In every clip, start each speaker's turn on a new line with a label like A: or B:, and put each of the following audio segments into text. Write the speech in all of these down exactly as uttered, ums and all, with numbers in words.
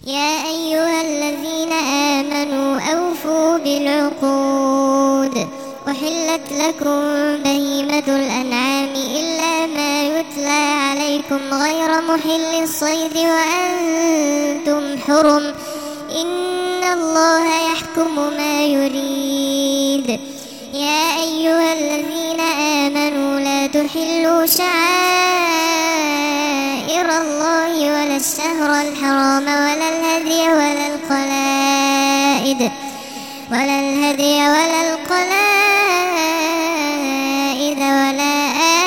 A: يا أيها الذين آمنوا أوفوا بالعقود أحلت لكم بهيمة الأنعام إلا ما يتلى عليكم غير محل الصيد وأنتم حرم إن الله يحكم ما يريد. يا أيها الذين آمنوا لا تحلوا شعائر الله ولا الشهر الحرام ولا الهدي ولا القلائد ولا الهدي ولا القلائد ولا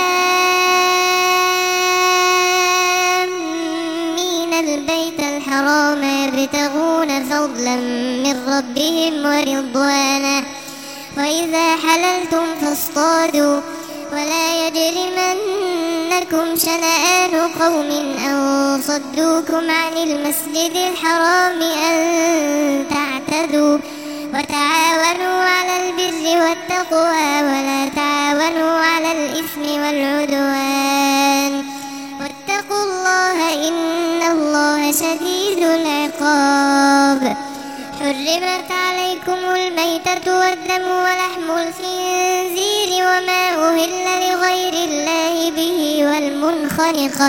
A: آمين البيت الحرام يبتغون فضلا من ربهم ورضوانا وإذا حللتم فاصطادوا ولا يجرمنكم شنآن قوم أن صدوكم عن المسجد الحرام أن تعتدوا وتعاونوا على البر والتقوى ولا تعاونوا على الإثم والعدوان واتقوا الله إن الله شديد العقاب. حرمت عليكم الميتة والدم ولحم الخنزير وما أهل لغير الله به والمنخنقة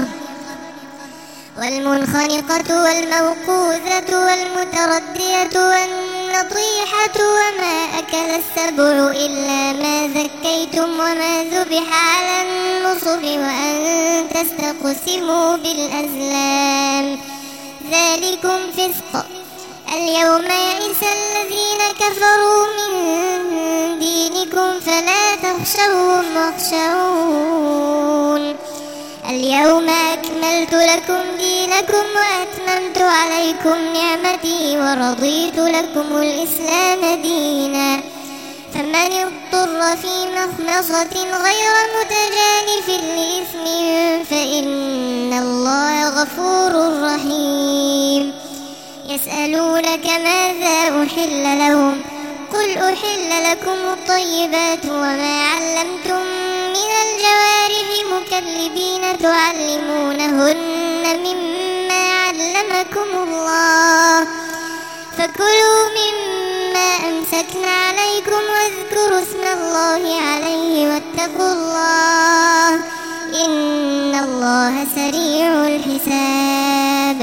A: والمنخنقة والموقوذة والمتردية والنطيحة وما أكل السبع إلا ما ذكيتم وما ذبح على النصب وأن تستقسموا بالأزلام ذلكم فسق. اليوم يئس الذين كفروا من دينكم فلا تخشوهم واخشون اليوم أكملت لكم دينكم وأتممت عليكم نعمتي ورضيت لكم الإسلام دينا فمن اضطر في مخمصة غير متجانف لإثم فإن الله غفور رحيم. يسألونك ماذا أحل لهم قل أحل لكم الطيبات وما علمتم من الجوارح مكلبين تعلمونهن مما علمكم الله فكلوا مما أمسكن عليكم واذكروا اسم الله عليه واتقوا الله إن الله سريع الحساب.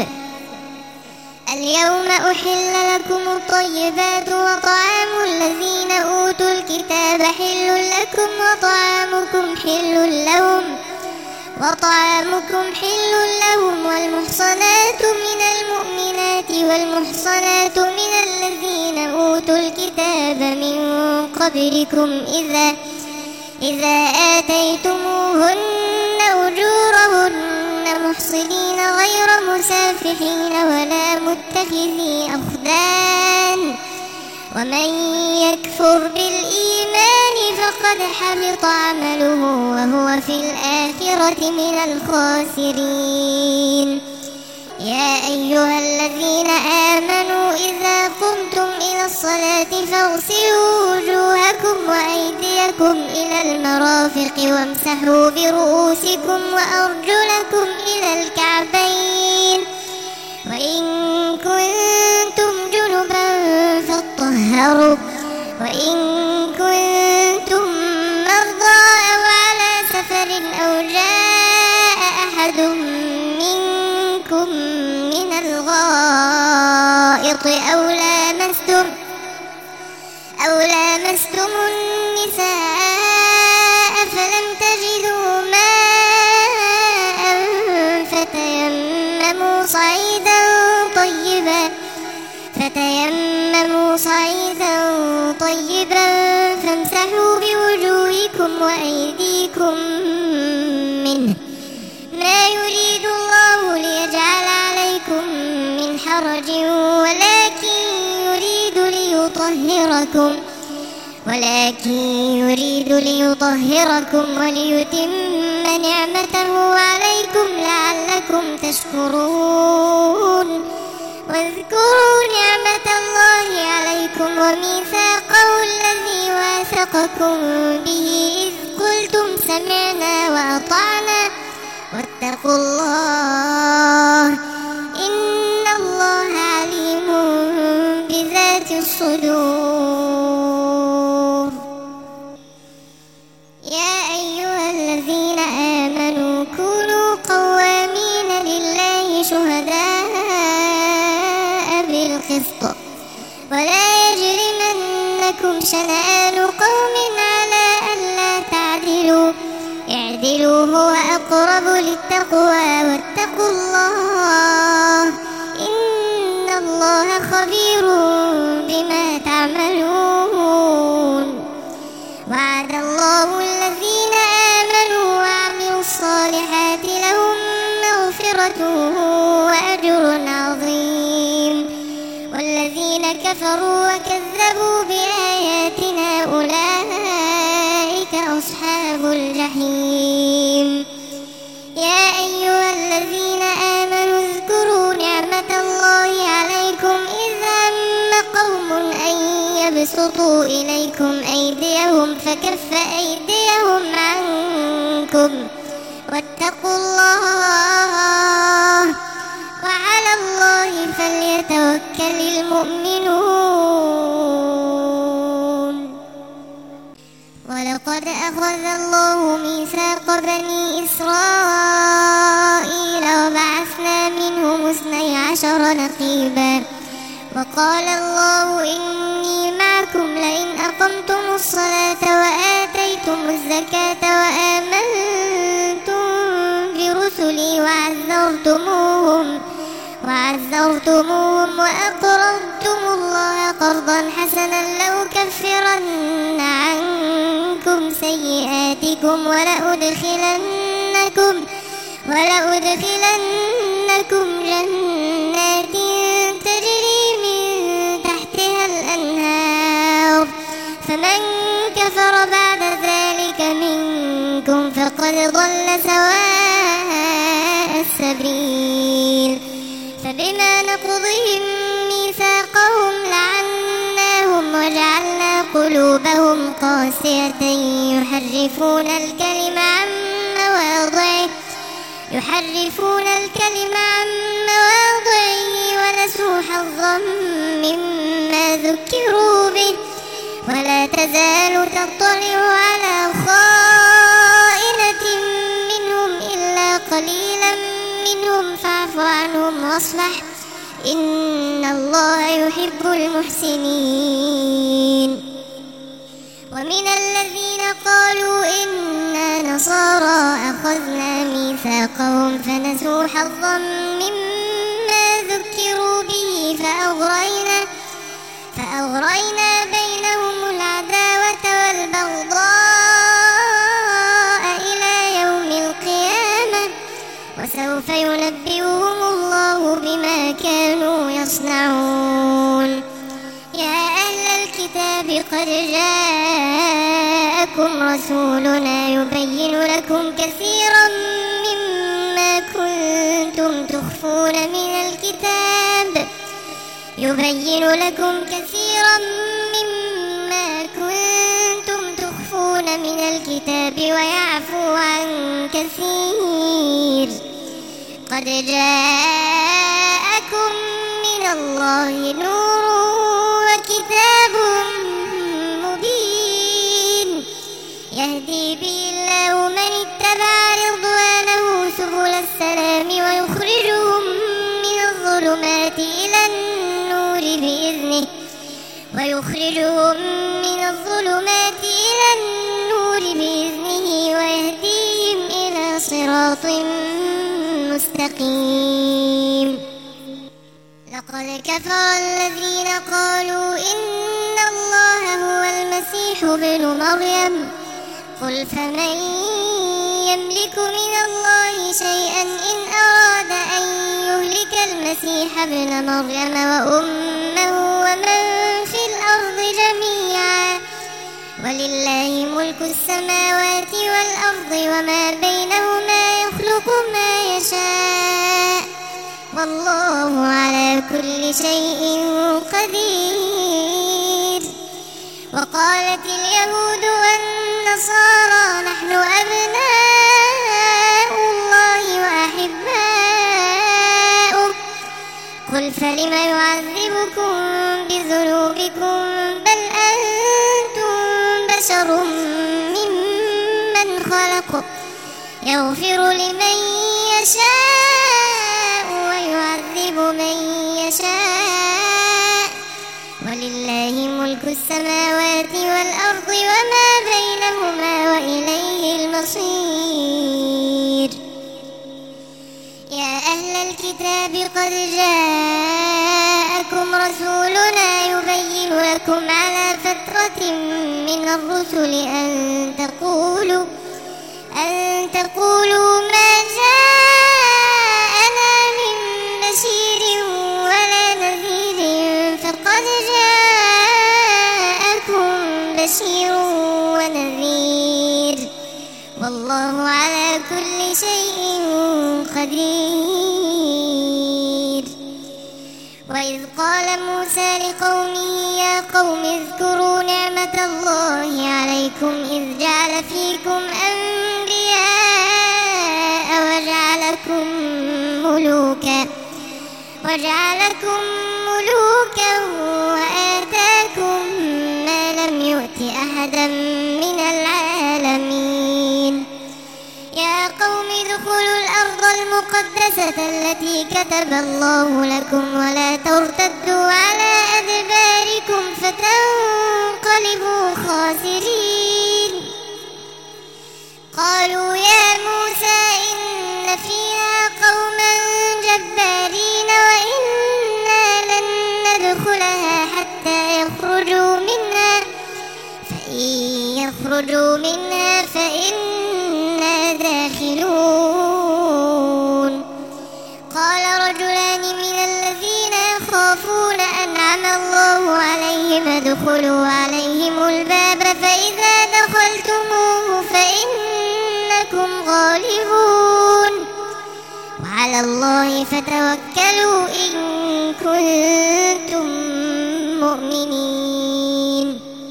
A: اليوم أحل لكم الطيبات وطعام الذين أوتوا الكتاب حل لكم وطعامكم حل لهم وطعامكم حل لهم والمحصنات من المؤمنات والمحصنات من الذين أوتوا الكتاب من قبلكم إذا إذا آتيتموهن أجورهن محصنين غير مسافحين ولا متخذي أخدان ومن يكفر بالإيمان فقد حبط عمله وهو في الآخرة من الخاسرين. يا أيها الذين آمنوا إذا قمتم إلى الصلاة فاغسلوا وجوهكم وأيديكم إلى المرافق وامسحوا برؤوسكم وأرجلكم إلى الكعبين وإن كنتم جنبا فاطهروا وإن كنتم مرضى أو على سفر أو جاء أحد منكم من الغائط أو لامستم أو لامستم النساء فلم تجدوا ماء فتيمموا صعيدا طيبا فتيمموا صعيدا طيبا فامسحوا بوجوهكم وأيديكم منه ما يريد الله ليجعل عليكم من حرج ولكن يريد ليطهركم ولكن يريد ليطهركم وليتم نعمته عليكم لعلكم تشكرون. واذكروا نعمة الله عليكم وميثاقه الذي واثقكم به إذ قلتم سمعنا وأطعنا واتقوا الله إن الله عليم ذات الصدور. يا أيها الذين آمنوا كونوا قوامين لله شهداء بالقسط ولا يجرمنكم شنآن قوم على ألا تعدلوا اعدلوا هو أقرب للتقوى واتقوا الله إن الله خبير بما تعملون. وعد الله الذين آمنوا وعملوا الصالحات لهم مغفرة وأجر عظيم والذين كفروا وكذبوا بآياتنا أولئك أصحاب الجحيم. يا أيها الذين آمنوا اذكروا نعمة الله عليكم إذ هم قوم أن يبسطوا إليكم أيديهم فكف أيديهم عنكم واتقوا الله وعلى الله فليتوكل المؤمنون. ولقد أخذ الله ميثاق بني إسرائيل وبعثنا منهم اثني عشر نقيبا وقال الله إني معكم لئن أقمتم الصلاة وآتيتم الزكاة وآمنتم برسلي وعزرتموهم وعزرتموهم وأقرضتم الله قرضا حسنا لأكفرن عنكم سيئاتكم ولأدخلنكم ولأدخلنكم جنات تجري من تحتها الأنهار فمن كفر بعد ذلك منكم فقد ضل سواء السبيل. فبما نقضهم ميثاقهم لعناهم وجعلنا قلوبهم قاسية يحرفون الكلم عن مواضعه يحرفون الكلم عن مواضعه ونسوا حظا مما ذكروا به ولا تزال تطلع على خائنة منهم إلا قليلا منهم فاعف عنهم واصفح إن الله يحب المحسنين. ومن الذين قالوا إنا نصارى أخذنا ميثاقهم فنسوا حظا مما ذكروا به فأغرينا فأغرينا بينهم العداوة والبغضاء إلى يوم القيامة وسوف ينبئهم الله بما كانوا يصنعون. يا أهل الكتاب قد جاءكم رسولنا يبين لكم كثيرا مما كنتم تخفون من الكتاب يبين لكم كثيرا مما كنتم تخفون من الكتاب ويعفو عن كثير. قد جاءكم من الله نور وكتاب مبين يهدي به الله من اتبع رضوانه سبل السلام ويخرجهم من الظلمات إلى النور بإذنه ويخرجهم من الظلمات إلى النور بإذنه ويهديهم إلى صراط مستقيم. لقد كفر الذين قالوا إن الله هو المسيح ابن مريم قل فمن يملك من الله شيئا إن أراد أن يهلك المسيح ابن مريم وأمه ومن في الأرض جميعا ولله ملك السماوات والأرض وما بينهما يخلق ما يشاء والله على كل شيء قدير. وقالت اليهود والنصارى نحن أبناء الله وأحباؤه قل قل فلم يعذبكم بذنوبكم بل أنتم بشر ممن خلق يغفر لمن يشاء ويعذب من يشاء ولله ملك السماوات والأرض وما بينهما وإليه المصير. يا أهل الكتاب قد جاءكم رسولنا يبين لكم على فترة من الرسل أن تقولوا أن تقولوا ما جاءنا من بشير ولا نذير فقد جاءكم بشير ونذير والله على كل شيء قدير. وإذ قال موسى لقومه يا قوم اذكروا نعمة الله عليكم إذ جعل فيكم أنبياء وجعلكم ملوكا وجعلكم ملوكا وآتاكم ما لم يؤت أحدا من العالمين. يا قوم ادخلوا الأرض المقدسة التي كتب الله لكم ولا ترتدوا على أدباركم فتنقلبوا خاسرين. قالوا يا موسى إن فيها قوما جبارين وإنا لن ندخلها حتى يخرجوا منها فإن يخرجوا منها فإنا داخلون. قال رجلان من الذين يخافون أنعم الله عليهم ادخلوا عليهم الباب فإذا دخلتموه فإنكم غالبون وعلى الله فتوكلوا إن كنتم مؤمنين.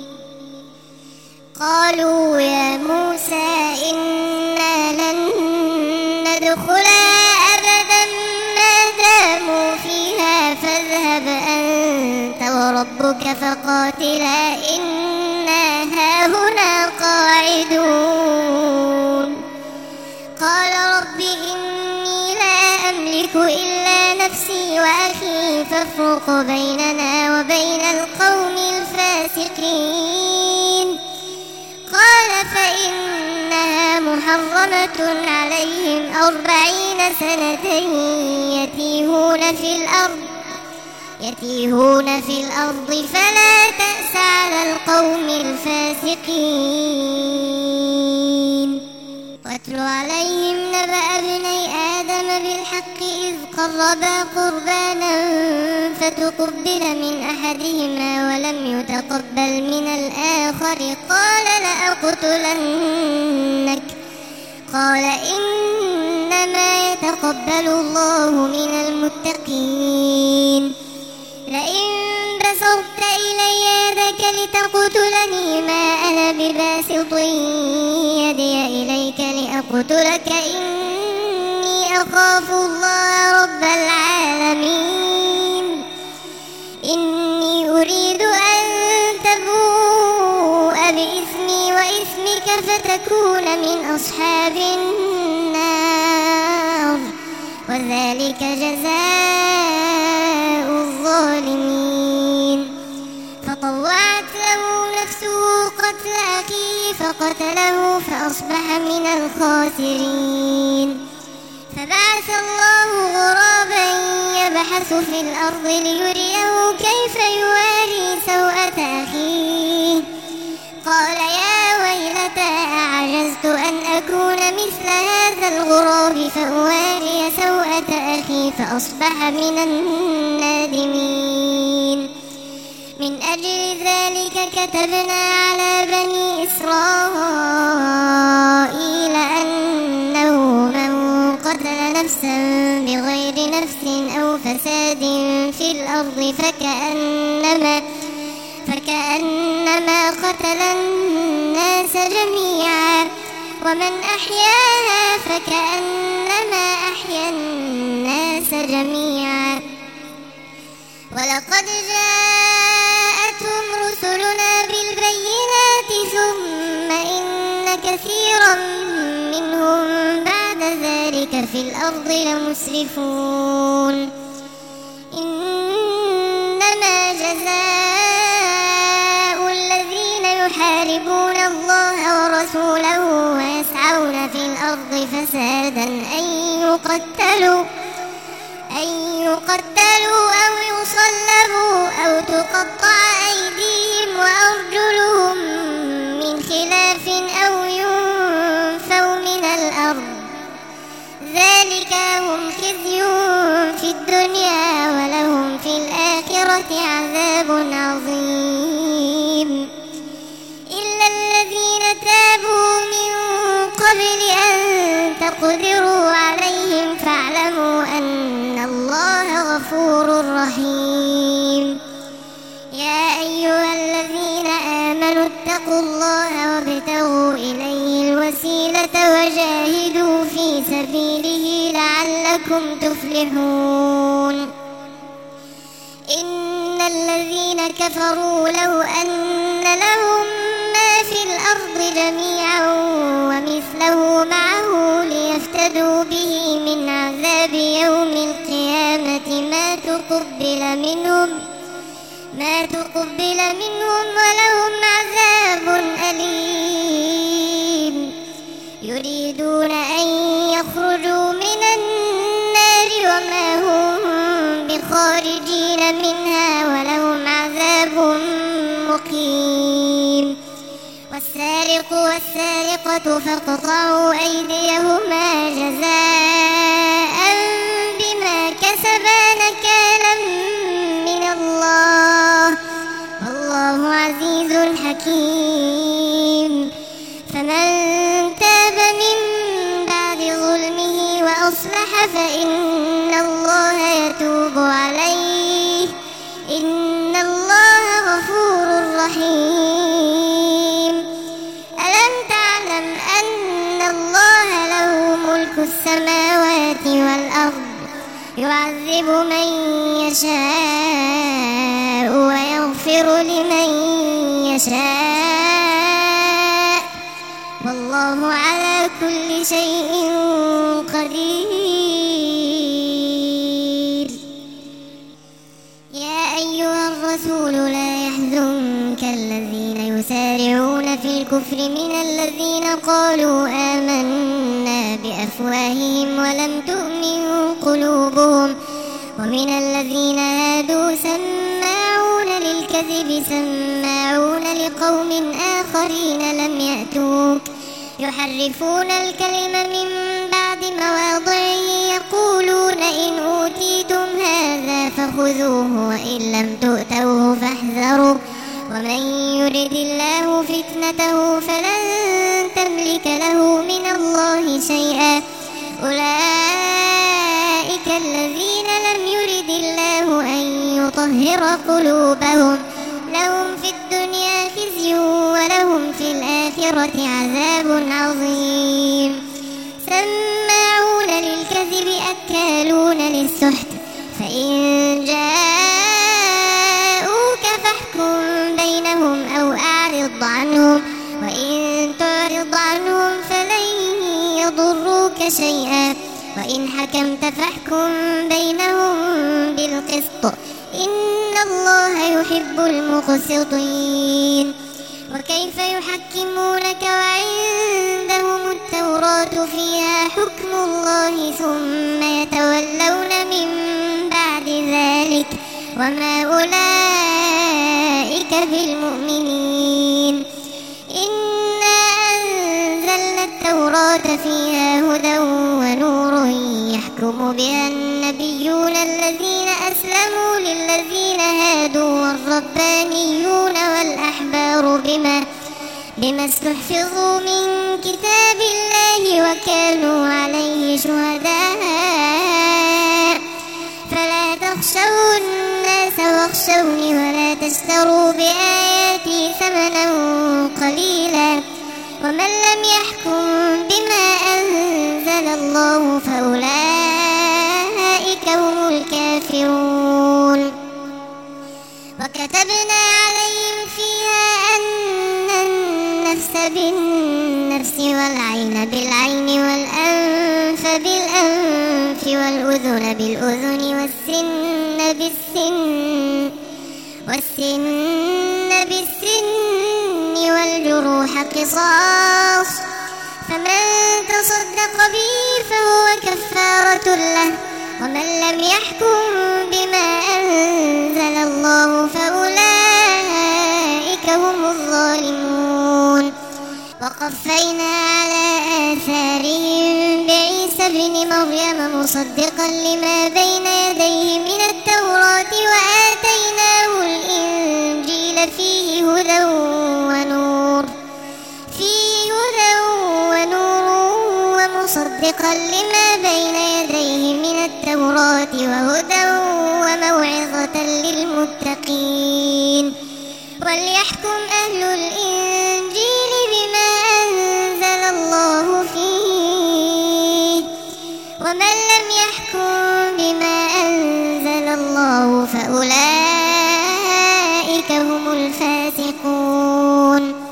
A: قالوا يا موسى إنا لن ندخلها أبدا ما داموا فيها فاذهب أنت وربك فقاتلا إنا هاهنا قاعدون. قال رب إني لا أملك إلا نفسي وأخي فافرق بيننا وبين القوم الفاسقين. قال فإنها محرمة عليهم أربعين سنة يتيهون في الأرض يتيهون في الأرض فلا تأس على القوم الفاسقين. واتل عليهم نبأ ابني آدم بالحق إذ قربا قربانا فتقبل من أحدهما ولم يتقبل من الآخر قال لأقتلنك قال إنما يتقبل الله من المتقين. لئن بسطت إلي يدك لتقتلني ما أنا بباسط يدي إليك لأقتلك إني أخاف الله رب العالمين. إني أريد أن تبوء بإثمي وإثمك فتكون من أصحاب النار وذلك جزاء الظالمين. فطوعت له نفسه قتل أخيه فقتله فأصبح من الخاسرين. فبعث الله غرابا يبحث في الأرض ليريه كيف يواري سوءة أخيه قال يا ويلتى أعجزت أن أكون مثل هذا الغراب فأواري سوءة أخي فأصبح من النادمين. من أجل ذلك كتبنا على بني إسرائيل أنه من قتل نفسا بغير نفس أو فساد في الأرض فكأنما فكأنما قتل الناس جميعا ومن أحياها فكأنما أحيا الناس جميعا ولقد جاءتهم رسلنا بالبينات ثم إن كثيرا منهم بعد ذلك في الأرض لمسرفون إنما جزاء الذين يحاربون الله ورسوله ويسعون في الأرض فسادا أن يقتلوا أن يقتلوا أو يصلبوا أو تقطع أيديهم وأرجلهم من خلاف أو ينفوا من الأرض ذلك هم خزي في الدنيا ولهم في الآخرة عذاب عظيم إلا الذين تابوا من قبل أن تقدروا عليهم فاعلموا أن الله غفور رحيم يا أيها الذين آمنوا اتقوا الله وابتغوا إليه الوسيلة وجاهدوا في سبيله لعلكم تفلحون إن الذين كفروا لو أن لهم ما في الأرض جميعا ومثله معه ليفتدوا به من عذاب يوم القيامة ما تقبل منهم ما تقبل منهم ولهم عذاب أليم يريدون أن يخرجوا من النار وما هم بخارجين منها ولهم عذاب مقيم والسارق والسارقة فاقطعوا أيديهما جزاء بما كسبا نكالا من الله والله عزيز حكيم فمن تاب من بعد ظلمه وأصلح فإن الله يتوب عليه إن الله غفور رحيم ألم تعلم أن الله له ملك السماوات والأرض يعذب من يشاء ويغفر لمن يشاء والله على كل شيء قدير يا أيها الرسول لا يحزنك الذين يسارعون في الكفر من الذين قالوا آمنا بأفواههم ولم تؤمن قلوبهم ومن الذين هادوا سماعون للكذب سماعون لقوم آخرين لم يأتوك يحرفون الكلم من بعد مواضعه يقولون إن أوتيتم هذا فخذوه وإن لم تؤتوه فاحذروا ومن يرد الله فتنته فلن تملك له من الله شيئا أولئك الذين لم يرد الله أن يطهر قلوبهم لهم في الدنيا خزي ولهم في الآخرة عذاب عظيم سماعون للكذب أكالون للسحت فإن جاءوك فاحكم بينهم أو أعرض عنهم وإن تعرض عنهم فلن يضروك شيئا وإن حكمت فاحكم بينهم بالقسط إن الله يحب المقسطين وكيف يحكمونك وعندهم التوراة فيها حكم الله ثم يتولون من بعد ذلك وما أولئك بالمؤمنين إنا أنزلنا التوراة فيها هدى ونور يحكم بها النبيون الذين أسلموا للذين هادوا والربانيون والأحبار بما بما استحفظوا من كتاب الله وكانوا عليه شهداء فلا تخشوا الناس واخشوني ولا تشتروا بآياتي ثمنا قليلا ومن لم يحكم بما أنزل الله فأولئك هم الكافرون وكتبنا عليهم فيها أن النفس بالنفس والعين بالعين والأنف بالأنف والأذن بالأذن والسن بالسن والسن بالسن والجروح قصاص، فمن تصدق به فهو كفارة له، ومن لم يحكم بما أنزل الله فأولئك هم الظالمون. وقفينا على آثارهم بعيسى ابن مريم مصدقا لما بين يديه من التوراة وآتيناه الإنجيل فيه هدى ونور فيه هدى ونور ومصدقا لما بين يديه من التوراة وهدى وموعظة للمتقين. وليحكم أهل الإنجيل بما أنزل الله فيه، ومن لم يحكم بما أنزل الله فأولئك هم الفاسقون.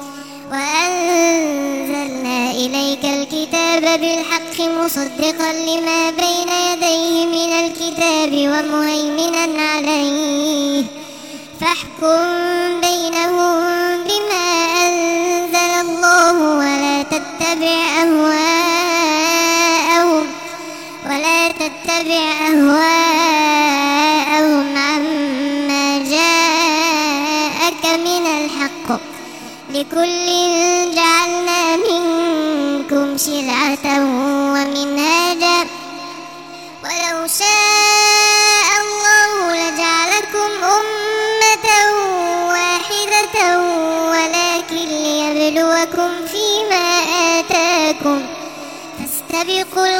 A: وأنزلنا إليك الكتاب بالحق مصدقا لما بين يديه من الكتاب ومهيمنا عليه، فاحكم بينهم بما أنزل الله ولا تتبع أهواءهم ولا تتبع أهواءهم عما جاءك من الحق، لكل جعلنا منكم شرعة ومنهاجا، ولو شاء الله لجعلكم أمة واحدة ولكن ليبلوكم فيما آتاكم، فاستبقوا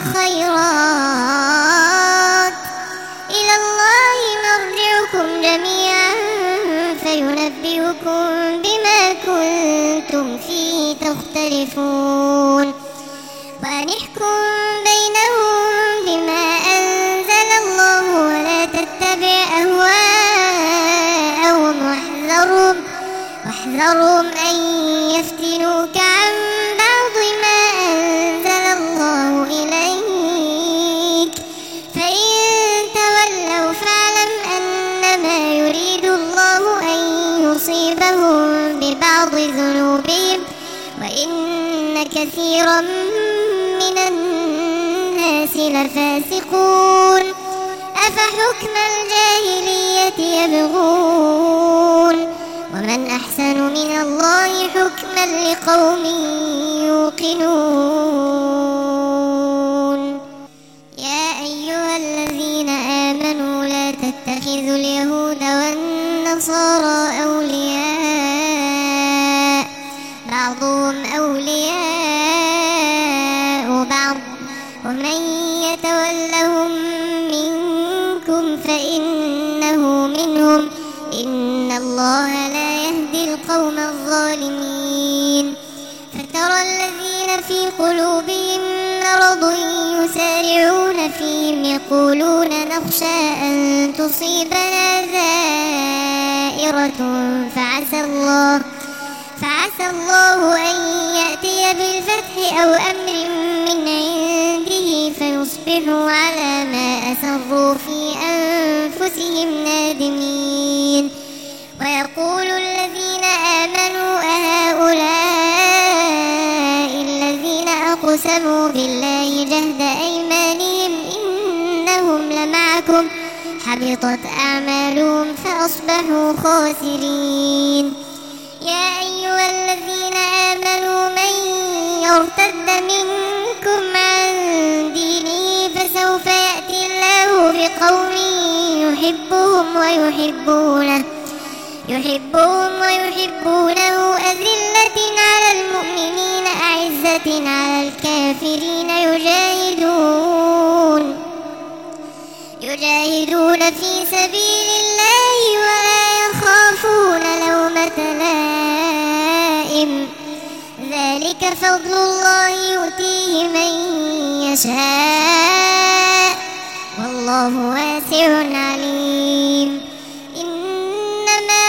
A: الخيرات إلى الله مرجعكم جميعا فينبئكم بما كنتم فيه تختلفون. وأنحكم بينهم بما أنزل الله ولا تتبع أهواءهم واحذرهم واحذرهم أن يفتنوك عن بعض ما أنزل الله إليك، فإن تولوا فاعلم أنما يريد الله أن يصيبهم ببعض ذنوبهم وإن كثيرا من الناس لفاسقون. أفحكم الجاهلية يبغون ومن أحسن من الله حكما لقوم يوقنون. يا أيها الذين آمنوا لا تتخذوا اليهود والنصارى أولياء بعضهم أولياء بعض ومن يتولهم منكم فإنه منهم إن الله لا يهدي القوم الظالمين. فترى الذين في قلوبهم مرض يسارعون فيهم يقولون نخشى أن تصيبنا دائرة فعسى الله فعسى الله أن يأتي بالفتح أو أمر من عنده فيصبحوا على ما أسروا في أنفسهم نادمين. ويقول الذين آمنوا أهؤلاء الذين أقسموا بالله جهد أيمانهم إنهم لمعكم حبطت أعمالهم فأصبحوا خاسرين. يا أيها الذين آمنوا من يرتد منكم عن دينه فسوف يأتي الله بقوم يحبهم ويحبونه يحبهم ويحبونه أذلة على المؤمنين أعزة على الكافرين يجاهدون يجاهدون في سبيل الله ولا يخافون لومة لائم، ذلك فضل الله يؤتيه من يشاء والله واسع عليم. إنما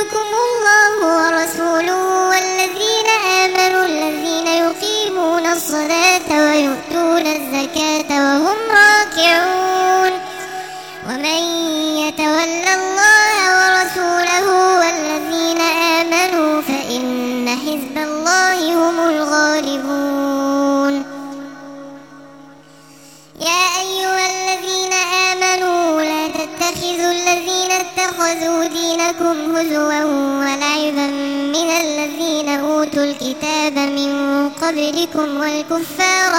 A: يحذركم الله ورسوله والذين آمنوا الذين يقيمون الصلاة ويؤتون الزكاة وهم راكعون ومن يتول الله ورسوله والذين آمنوا فإن حزب الله هم الغالبون. يا أيها الذين آمنوا لا تتخذوا الذين اتخذوا دينكم هزوا ولعبا من الذين أوتوا الكتاب من قبلكم والكفار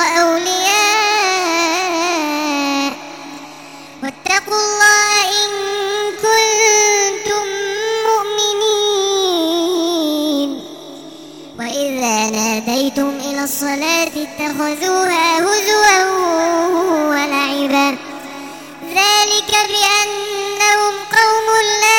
A: أولياء واتقوا الله إن كنتم مؤمنين. وإذا ناديتم إلى الصلاة اتخذوها هزوا ولعبا ذلك بأنهم قوم لا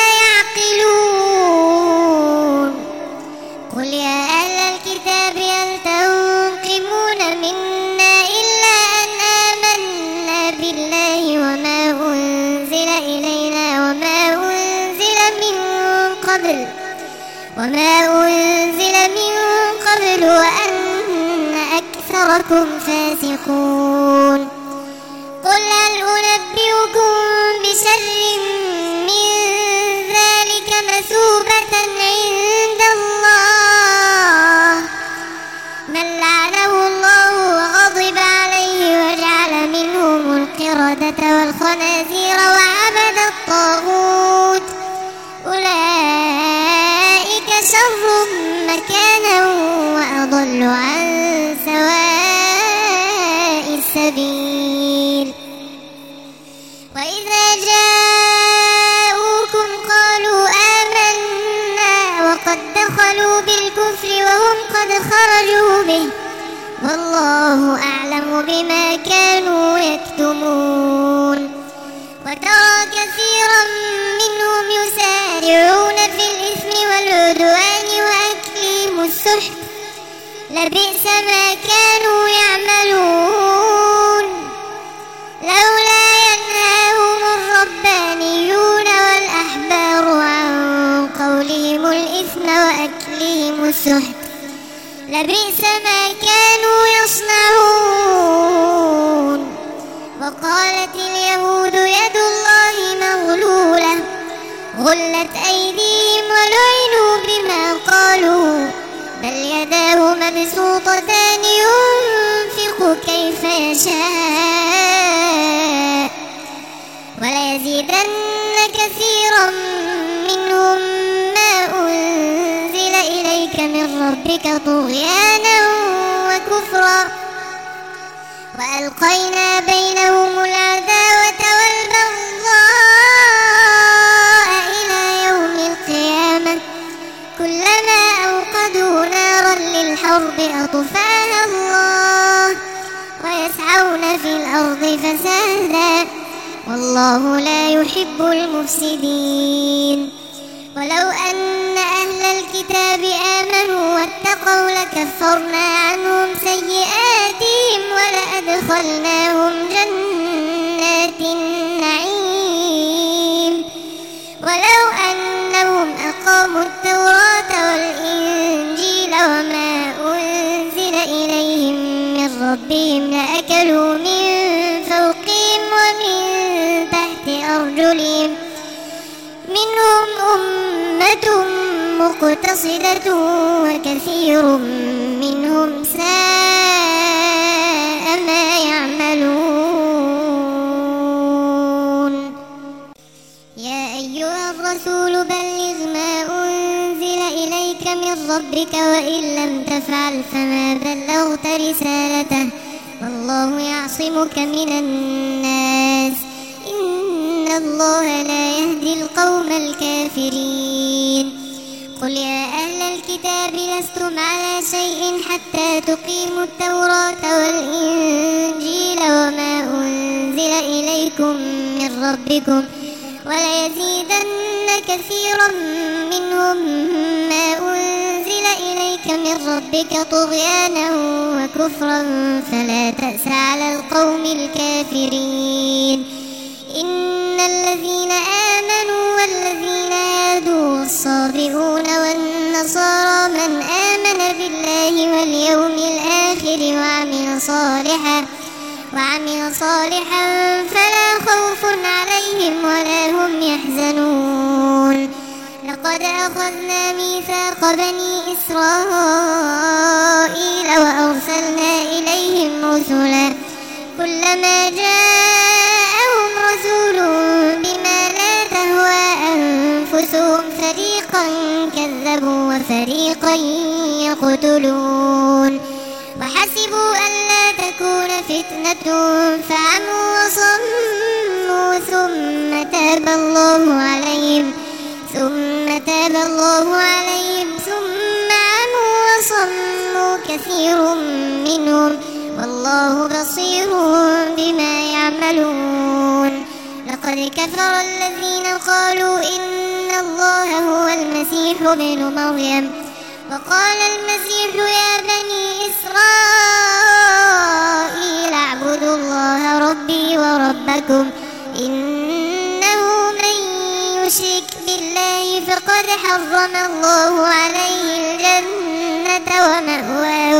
A: يعقلون. قل يا أهل الكتاب هل تنقمون منا إلا أن آمنا بالله وما أنزل إلينا وما أنزل من قبل وما أنزل من قبل وأن أكثركم فاسقون. قل هل أنبئكم بشر من ذلك مثوبة عند الله من لعنه الله وغضب عليه وجعل منهم القردة والخنازير وعبد الطاغوت أولئك شر مكانا وأضل عن سواء السبيل. وإذا جاءوكم قالوا آمنا وقد دخلوا بالكفر وهم قد خرجوا به والله أعلم بما كانوا يكتمون. وترى كثيرا منهم يسارعون في الإثم والعدوان وأكلهم السحت لبئس ما كانوا يعملون. لولا ينهاهم الربانيون والأحبار عن قولهم الإثم وأكلهم السحت لبئس ما كانوا يصنعون. وقالت اليهود يد الله مغلولة غلت أيديهم ولعنوا بما قالوا بل يداه مبسوطتان ينفق كيف يشاء وليزيدن كثيرا منهم ما أنزل إليك من ربك طغيانا وكفرا وألقينا بينهم العداوة والبغضاء إلى يوم القيامة كلما أوقدوا نارا للحرب أطفاها الله ويسعون في الأرض فسادا والله لا يحب المفسدين. ولو أن أهل الكتاب آمنوا واتقوا لكفرنا عنهم سيئاتهم ولأدخلناهم جنات النعيم. ولو أنهم أقاموا التوراة والإنجيل وما أنزل إليهم من ربهم لأكلوا من فوقهم ومن تحت أرجلهم منهم أمة مقتصدة وكثير منهم ساء ما يعملون. يا أيها الرسول بلغ ما أنزل إليك من ربك وإن لم تفعل فما بلغت رسالته والله يعصمك من الناس إن الله لا يهدي القوم الكافرين. قل يا أهل الكتاب لستم على شيء حتى تقيموا التوراة والإنجيل وما أنزل إليكم من ربكم وليزيدن كثيرا منهم ما أنزل إليك من ربك طغيانا وكفرا فلا تأس على القوم الكافرين. إن الذين آمنوا والذين هادوا والصابئون والنصارى من آمن بالله واليوم الآخر وعمل صالحا وعمل صالحا فلا خوف عليهم ولا هم يحزنون. لقد أخذنا ميثاق بني إسرائيل وأرسلنا إليهم رسلا كلما جاءهم رسول بما لا تهوى أنفسهم فريقا كذبوا وفريقا يقتلون. وحسبوا ألا تكون فتنة فعموا وصموا ثم تاب الله عليهم ثم تاب الله عليهم ثم عموا وصموا كثير منهم والله بصير بما يعملون. لقد كفر الذين قالوا إن الله هو المسيح ابن مريم وقال المسيح يا بني إسرائيل اعبدوا الله ربي وربكم إنه من يشرك بالله فقد حرم الله عليه الجنة ومأواه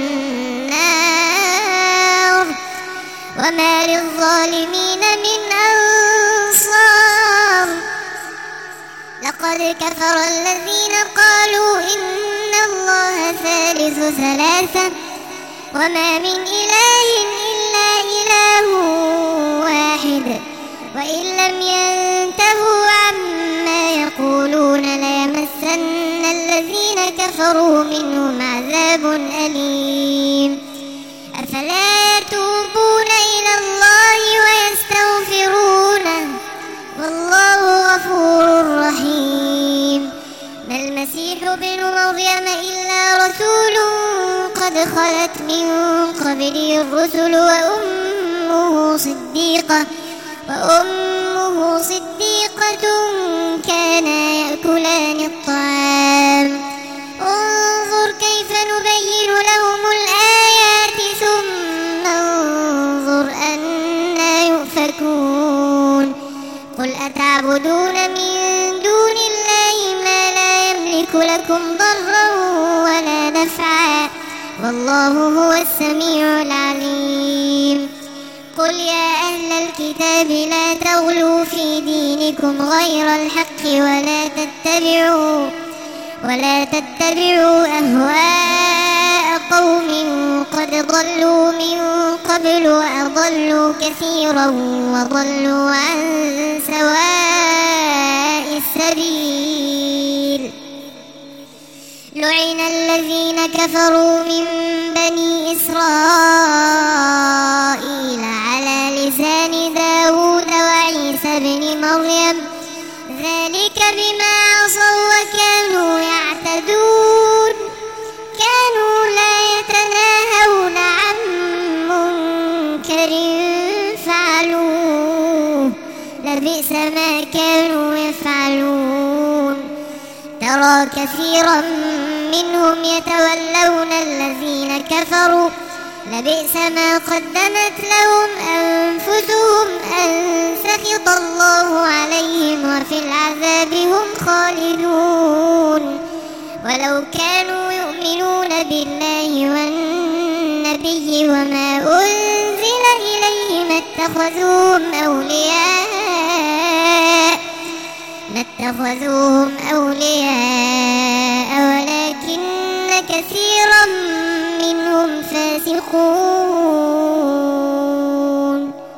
A: النار وما للظالمين من أنصار. لقد كفر الذين قالوا إن الله ثالث ثلاثة وما من إله إلا إله واحد وإن لم ينتهوا عما يقولون ليمسن الذين كفروا منهم عذاب أليم. أفلا يتوبون إلى الله ويستغفرونه والله غفور رحيم. ما المسيح ابن مريم إلا رسول قد خلت من قبله الرسل وأمه صديقة وأمه صديقة كانا يأكلان الطعام انظر كيف نبين لهم الآيات ثم انظر أنى يؤفكون. قل أتعبدون من دون الله ما لا يملك لكم ضرا ولا نفعا والله هو السميع العليم. قل يا أهل الكتاب لا تغلوا في دينكم غير الحق ولا تتبعوا ولا تتبعوا أهواء قوم قد ضلوا من قبل وأضلوا كثيرا وضلوا عن سواء السبيل. لعن الذين كفروا من بني إسرائيل على لسان داود وعيسى بن مريم ذلك بما عصوا وكانوا يعتدون. كانوا لا يتناهون عن منكر فعلوه لبئس ما كانوا يفعلون. ترى كثيرا منهم يتولون الذين كفروا لبئس ما قدمت لهم أنفسهم أن سخط الله عليهم وفي العذاب هم خالدون. ولو كانوا يؤمنون بالله والنبي وما أنزل إليه ما اتخذوهم أولياء ما اتخذوهم أولياء ولكن كثيرا منهم فاسقون.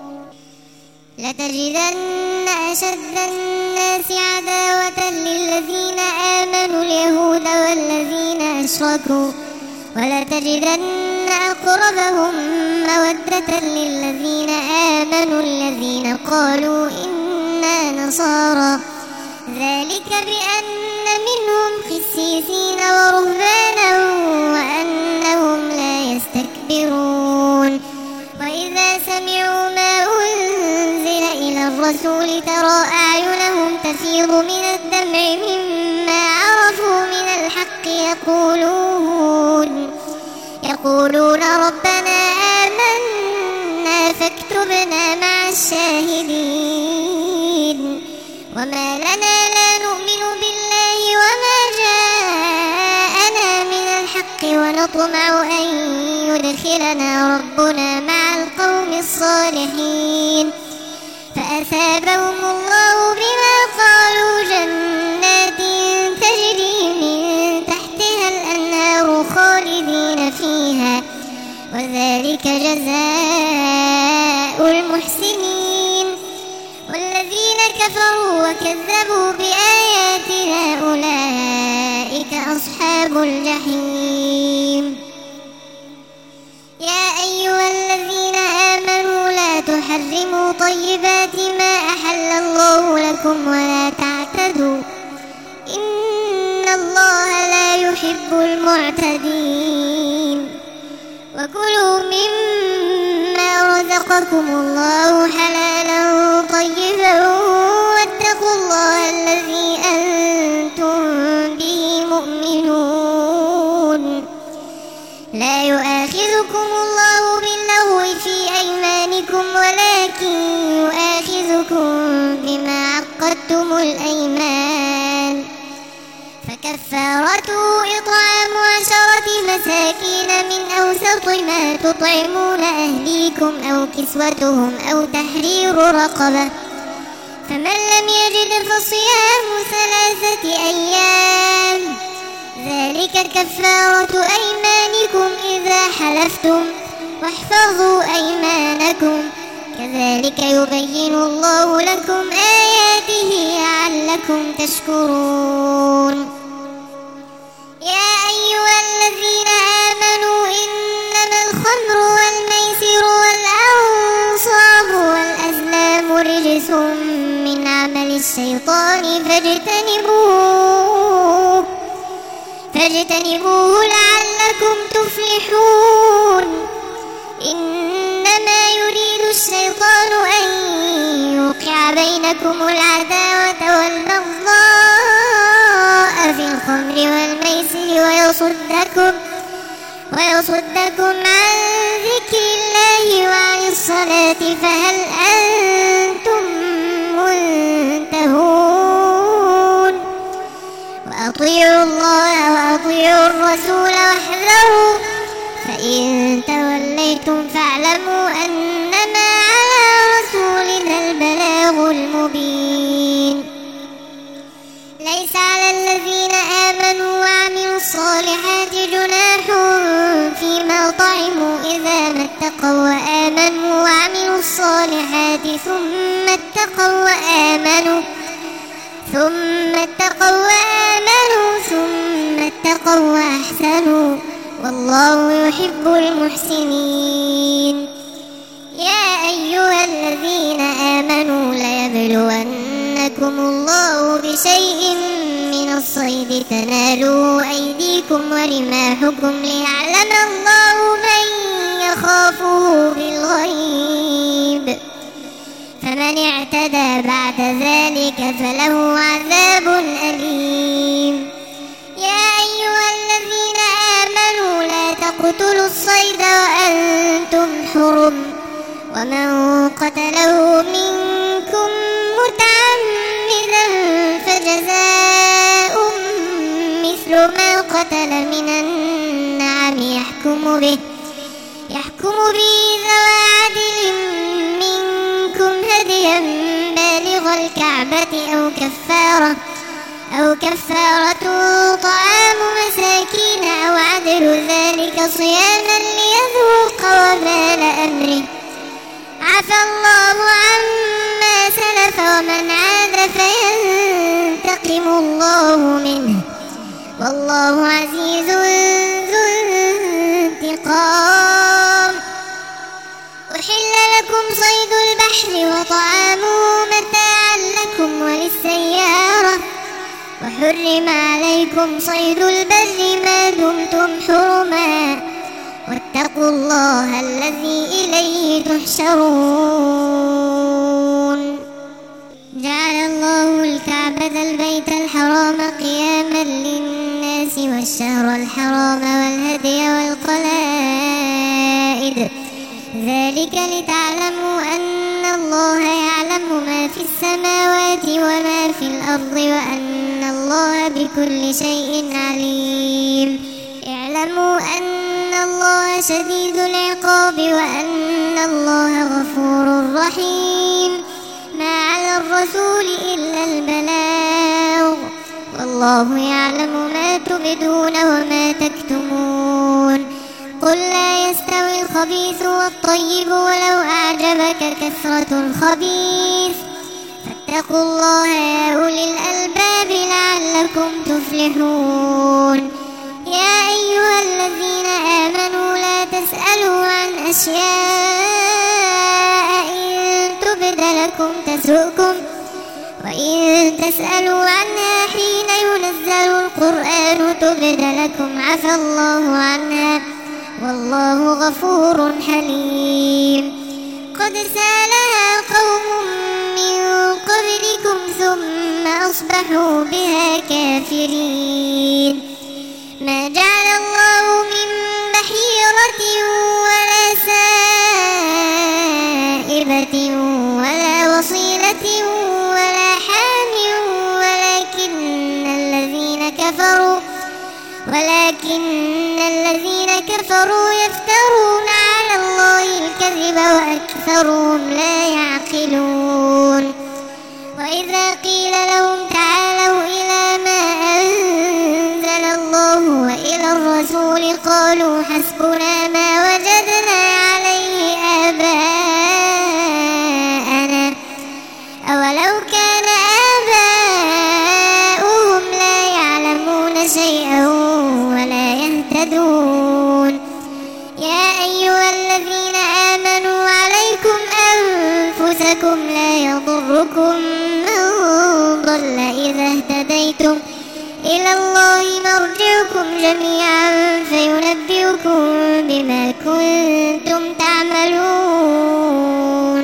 A: لتجدن أشد الناس عداوة للذين آمنوا اليهود والذين أشركوا ولتجدن أقربهم مودة للذين آمنوا الذين قالوا إنا نصارى ذلك بأن منهم قسيسين ورهبانا وأنهم لا يستكبرون. وإذا سمعوا ما أنزل إلى الرسول ترى أعينهم تفيض من الدمع مما عرفوا من الحق يقولون يقولون ربنا آمنا فاكتبنا مع الشاهدين. وما لنا لا نؤمن بالله ونطمع أن يدخلنا ربنا مع القوم الصالحين فأثابهم الله بما قالوا جنات تجري من تحتها الأنهار خالدين فيها وذلك جزاء المحسنين والذين كفروا وكذبوا بآياتنا أولئك أصحاب الجحيم يا أيها الذين آمنوا لا تحرموا طيبات ما أحل الله لكم ولا تعتدوا إن الله لا يحب المعتدين وكلوا مما رزقكم الله حلالا طيبا واتقوا الله الذي أنتم به مؤمنون لا يؤاخذكم الله باللغو في أيمانكم ولكن يؤاخذكم بما عقدتم الأيمان فكفارته إطعام عشرة مساكين من أوسط ما تطعمون أهليكم أو كسوتهم أو تحرير رقبة فمن لم يجد فصيام ثلاثة أيام ذلك كفارة أيمانكم إذا حلفتم واحفظوا أيمانكم كذلك يبين الله لكم آياته لعلكم تشكرون يا أيها الذين آمنوا إنما الخمر والميسر والأنصاب والأزلام رجس من عمل الشيطان فاجتنبوه فاجتنبوه لعلكم تفلحون إنما يريد الشيطان أن يوقع بينكم العداوة والبغضاء في الخمر والميسر ويصدكم ويصدكم عن ذكر الله وعن الصلاة فهل أنتم منتهون وأطيعوا الله وأطيعوا الرسول واحذروا فإن توليتم فاعلموا أنما على رسولنا البلاغ المبين ليس على الذين آمنوا وعملوا الصالحات جناح فيما طعموا إذا ما اتقوا وآمنوا وعملوا الصالحات ثم اتقوا وآمنوا ثم اتقوا وآمنوا ثم اتقوا وأحسنوا والله يحب المحسنين يا أيها الذين آمنوا ليبلونكم الله بشيء من الصيد تناله أيديكم ورماحكم ليعلم الله من يخافه بالغيب فمن اعتدى بعد ذلك فله عذاب أليم يا أيها الذين آمنوا لا تقتلوا الصيد وأنتم حرم ومن قتله منكم متعمدا فجزاء مثل ما قتل من النعم يحكم به يحكم به ذوى عدل منكم هديا بالغ الكعبة أو كفارة أو كفارة طعام مساكين أو عدل ذلك صياما ليذوق وبال أمره عفى الله عما سلف ومن عاد فينتقم الله منه والله عزيز ذو انتقام أحل لكم صيد البحر وطعامه متاعا لكم وللسيارة وحرم عليكم صيد البر ما دمتم حرما واتقوا الله الذي إليه تحشرون جعل الله الكعبة البيت الحرام قياما للناس والشهر الحرام والهدي والقلائد ذلك لتعلموا أن الله يعلم ما في السماوات وما في الأرض وأن الله بكل شيء عليم اعلموا اعلموا أن الله شديد العقاب وأن الله غفور رحيم. ما على الرسول إلا البلاغ، والله يعلم ما تبدون وما تكتمون. قل لا يستوي الخبيث والطيب ولو أعجبك كثرة الخبيث، فاتقوا الله يا أولي الألباب لعلكم تفلحون. يا أيها الذين آمنوا لا تسألوا عن أشياء إن تبد لكم تسؤكم، وإن تسألوا عنها حين ينزل القرآن تبد لكم عفى الله عنها، والله غفور حليم. قد سألها قوم من قبلكم ثم أصبحوا بها كافرين. ما جعل الله من بحيرة ولا سائبة ولا وصيلة ولا حام، ولكن الذين كفروا ولكن الذين كفروا يفترون على الله الكذب وأكثرهم لا يعقلون. وإذا قيل لهم تعالوا إلى ما أنزل الله وإلى الرسول قالوا حسبنا ما وجدنا عليه آباءنا، أولو كان آباؤهم لا يعلمون شيئا ولا يهتدون. يا أيها الذين آمنوا عليكم أنفسكم لا يضركم من ضل إذا اهتديتم، إلى الله مرجعكم جميعا فينبئكم بما كنتم تعملون.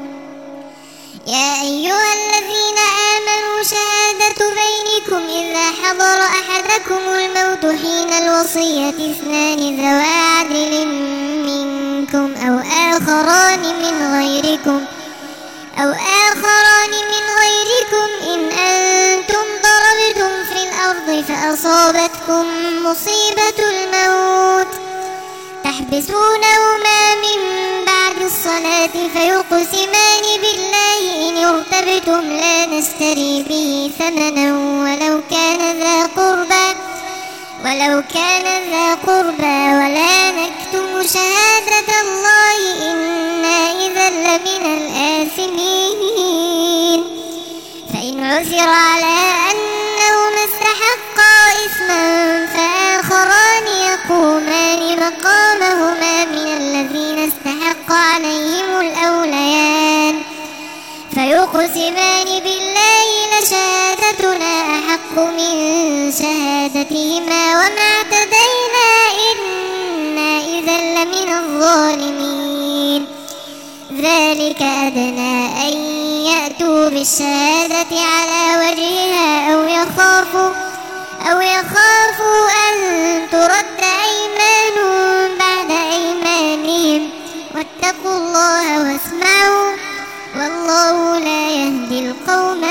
A: يا أيها الذين آمنوا شهادة بينكم إذا حضر أحدكم الموت حين الوصية اثنان ذوى عدل منكم أو آخران من غيركم أو آخران من غيركم إن أنتم ضربتم في الأرض فأصابتكم مصيبة الموت تحبسونهما من بعد الصلاة فيقسمان بالله إن ارتبتم لا نشتري به ثمنا ولو كان ذا قربى ولو كان ذا قربى ولا نكتم شهادة الله إنا إذا لمن الآثمين. فإن عثر على أنهما استحقا إثما فآخران يقومان مقامهما من الذين استحق عليهم الأوليان فيقسمان بالله لشهادتنا أحق من شهادتهما وما اعتدينا إنا إذا لمن الظالمين. ذلك أدنى أن يأتوا بالشهادة على وجهها أو يخافوا أو يخافوا أن ترد أيمان بعد أيمانهم، واتقوا الله واسمعوا والله لا يهدي القوم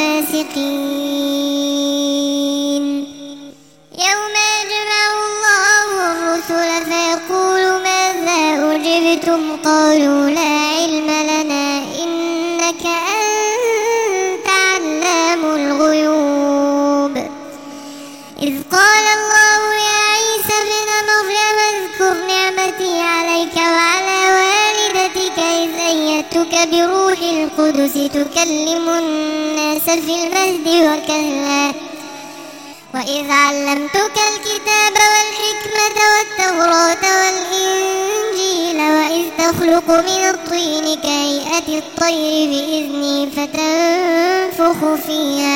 A: الفاسقين. يوم يجمع الله الرسل فيقول ماذا أجبتم قالوا لا علم لنا إنك أنت علام الغيوب. إذ قال الله يا عيسى ابن مريم اذكر نعمتي عليك وعلى والدتك إذ أيدتك بروح القدس تكلم الناس في المهد وكهلا، وإذ علمتك الكتاب والحكمة والتوراة والإنجيل، وإذ تخلق من الطين كهيئة الطير بإذني فتنفخ فيها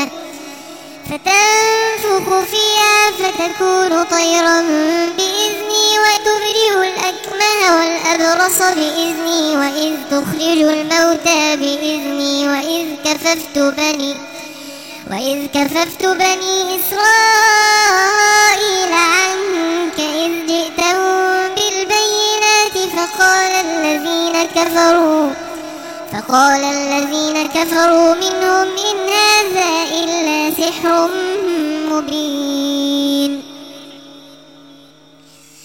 A: فتنفخ فيها فتكون طيرا بإذني، وتبرئ الأكمه والأبرص بإذني، وإذ تخرج الموتى بإذني، وإذ كففت بني وإذ كففت بني إسرائيل عنك إذ جئتهم بالبينات فقال الذين كفروا فقال الذين كفروا منهم إن هذا إلا سحر مبين.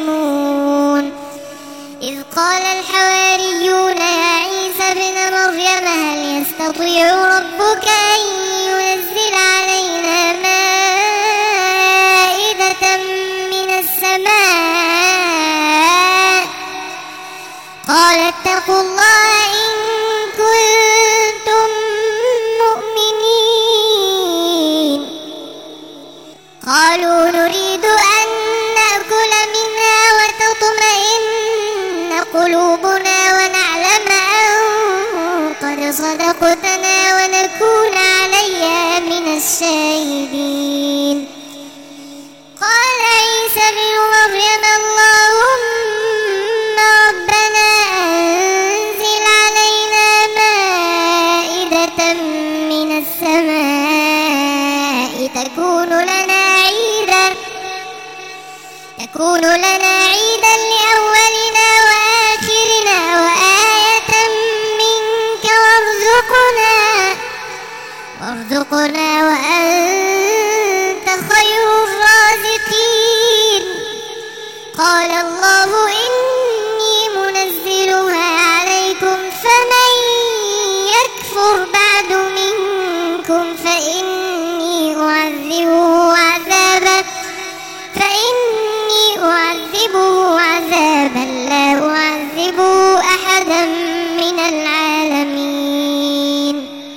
A: مسلمون. إذ قال الحواريون يا عيسى ابن مريم هل يستطيع ربك أن ينزل علينا مائدة من السماء قال اتقوا الله إن كنتم مؤمنين. قالوا نريد أن نأكل منها وتطمئن قلوبنا ونعلم أن قد صدقتنا ونكون عليها من الشاهدين. قال عيسى ابن مريم اللهم ربنا أنزل علينا مائدة من السماء تكون لنا عيدا تكون لنا عيدا لأولنا وآخرنا وآية منك وارزقنا وارزقنا وأنت خير الرازقين. قال الله إني منزلها عليكم فمن يكفر بعد منكم فإني أعذبه عذابا فإني أعذبه عذابا لا أعذبه أحدا من العالمين.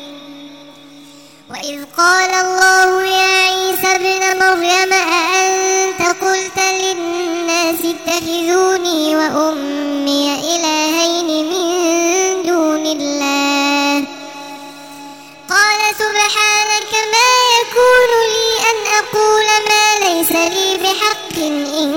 A: وإذ قال الله يا عيسى ابن مريم أأنت قلت للناس اتخذوني وأمي إلهين من دون الله قال سبحانك ما يكون لي أن أقول ما ليس لي بحق إن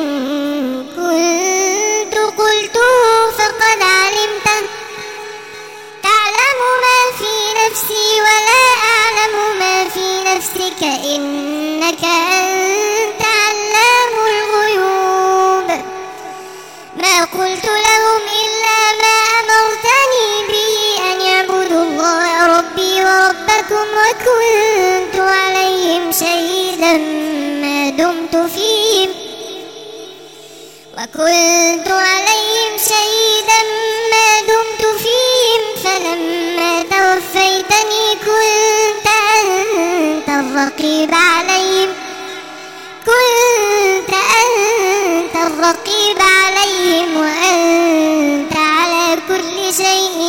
A: كنت قلته فقد علمته تعلم ما في نفسي ولا أعلم ما في نفسك إنك أنت علام الغيوب. ما قلت لهم إلا ما أمرتني به أن يعبدوا الله ربي وربكم وكنت عليهم شهيدا ما دمت فيهم وكنت عليهم شهيدا ما دمت فيهم فلما توفيتني كنت أنت الرقيب عليهم كنت أنت الرقيب عليهم وأنت على كل شيء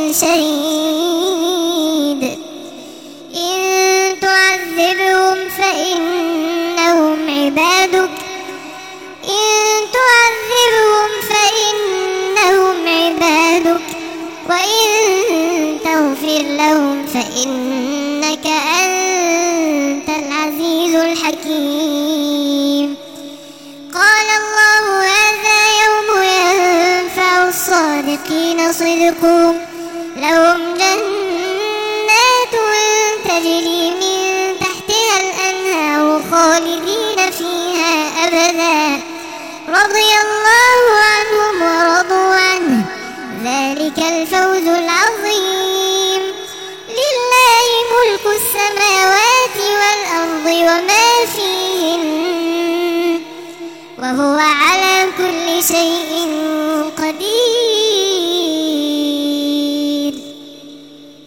A: شهيد. إن تعذبهم فإنهم عبادك إن تعذبهم فإنهم عبادك وإن تغفر لهم فإنك أنت العزيز الحكيم. قال الله هذا يوم ينفع الصادقين صدقهم لهم